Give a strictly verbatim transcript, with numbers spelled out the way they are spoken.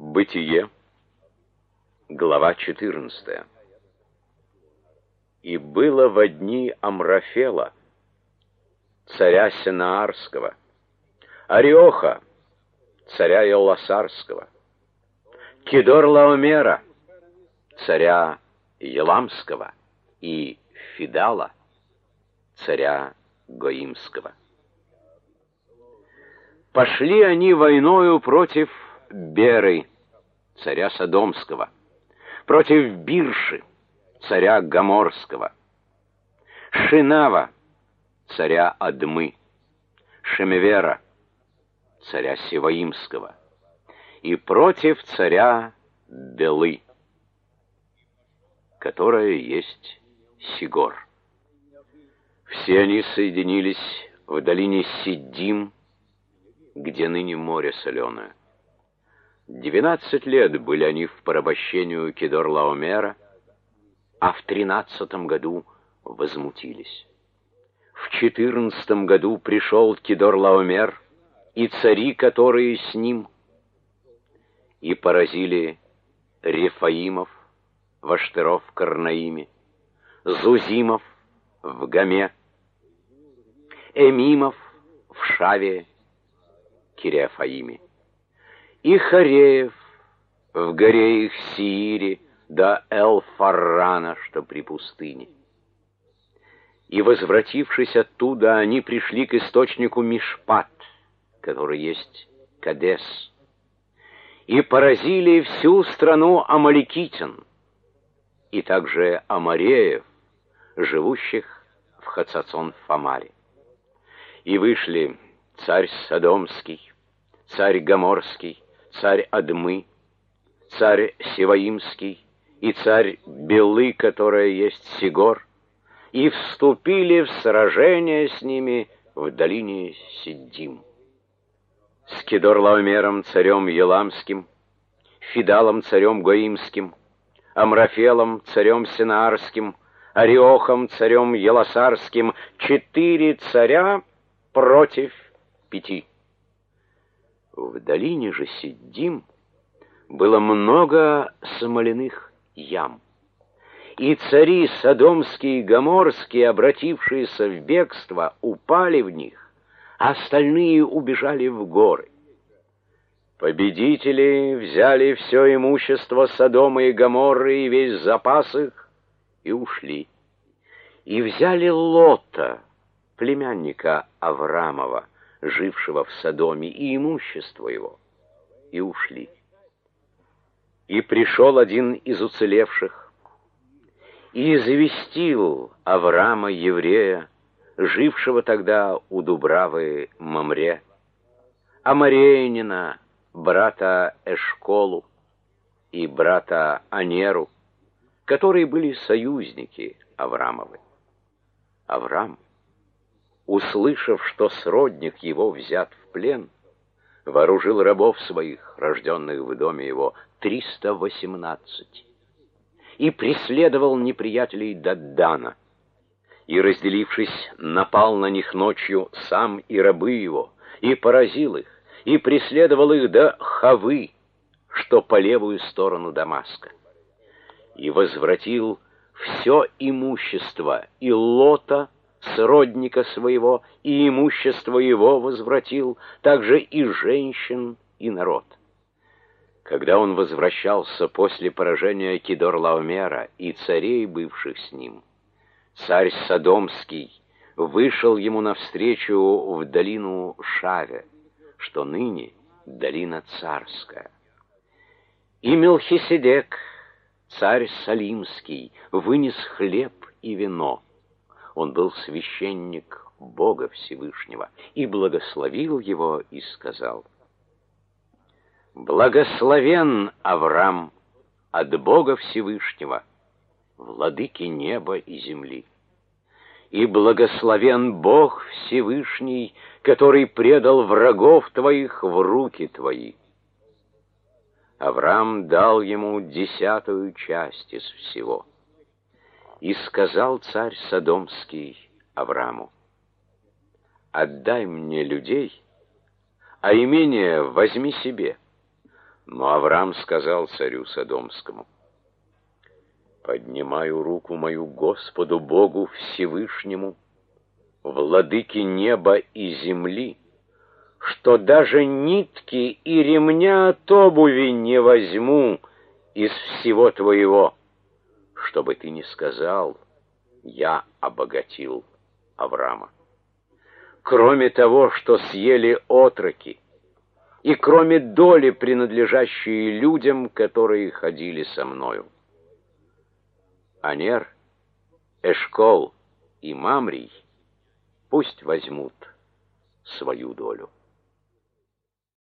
Бытие, глава четырнадцатая. И было во дни Амрафела, царя Сенаарского, Ариоха, царя Елласарского, Кедорлаомера, царя Еламского, и Фидала, царя Гоимского. Пошли они войною против Беры, царя Содомского, против Бирши, царя Гоморского, Шинава, царя Адмы, Шемевера, царя Севаимского, и против царя Белы, которая есть Сигор. Все они соединились в долине Сиддим, где ныне море соленое. Двенадцать лет были они в порабощении Кедорлаомера, а в тринадцатом году возмутились. В четырнадцатом году пришел Кедорлаомер и цари, которые с ним, и поразили Рефаимов в Аштеров-Карнаиме, Зузимов в Гаме, Эмимов в Шаве, Кириафаиме, и Хореев в горе их Сиире до Эл-Фаррана, что при пустыне. И, возвратившись оттуда, они пришли к источнику Мишпат, который есть Кадес, и поразили всю страну амаликитян, и также амореев, живущих в Хацацон-Фамаре. И вышли царь Содомский, царь Гоморский, царь Адмы, царь Севаимский и царь Белы, которая есть Сигор, и вступили в сражение с ними в долине Сиддим. С Кедорлаомером царем Еламским, Фидалом царем Гоимским, Амрафелом царем Сенаарским, Ариохом царем Еласарским, четыре царя против пяти. В долине же Сиддим было много смоляных ям, и цари Содомские и Гоморские, обратившиеся в бегство, упали в них, а остальные убежали в горы. Победители взяли все имущество Содома и Гоморры и весь запас их, и ушли. И взяли Лота, племянника Аврамова, жившего в Содоме, и имущество его, и ушли. И пришел один из уцелевших, и известил Аврама, еврея, жившего тогда у Дубравы Мамре, Амореянина, брата Эшколу и брата Анеру, которые были союзники Аврамовы. Аврам, услышав, что сродник его взят в плен, вооружил рабов своих, рожденных в доме его, триста восемнадцать, и преследовал неприятелей до Дана, и, разделившись, напал на них ночью сам и рабы его, и поразил их, и преследовал их до Хавы, что по левую сторону Дамаска, и возвратил все имущество и Лота, сродника своего, и имущество его возвратил, также и женщин, и народ. Когда он возвращался после поражения Кедорлаомера и царей, бывших с ним, царь Содомский вышел ему навстречу в долину Шаве, что ныне долина царская. И Мелхиседек, царь Салимский, вынес хлеб и вино. Он был священник Бога Всевышнего, и благословил его и сказал: «Благословен Аврам от Бога Всевышнего, владыки неба и земли, и благословен Бог Всевышний, который предал врагов твоих в руки твои». Авраам дал ему десятую часть из всего. И сказал царь Содомский Аврааму: «Отдай мне людей, а имение возьми себе, Но Авраам сказал царю Содомскому: «Поднимаю руку мою Господу Богу Всевышнему, владыке неба и земли, что даже нитки и ремня от обуви не возьму из всего твоего, чтобы ты не сказал: я обогатил Авраама. Кроме того, что съели отроки, и кроме доли, принадлежащей людям, которые ходили со мною. Анер, Эшкол и Мамрий пусть возьмут свою долю».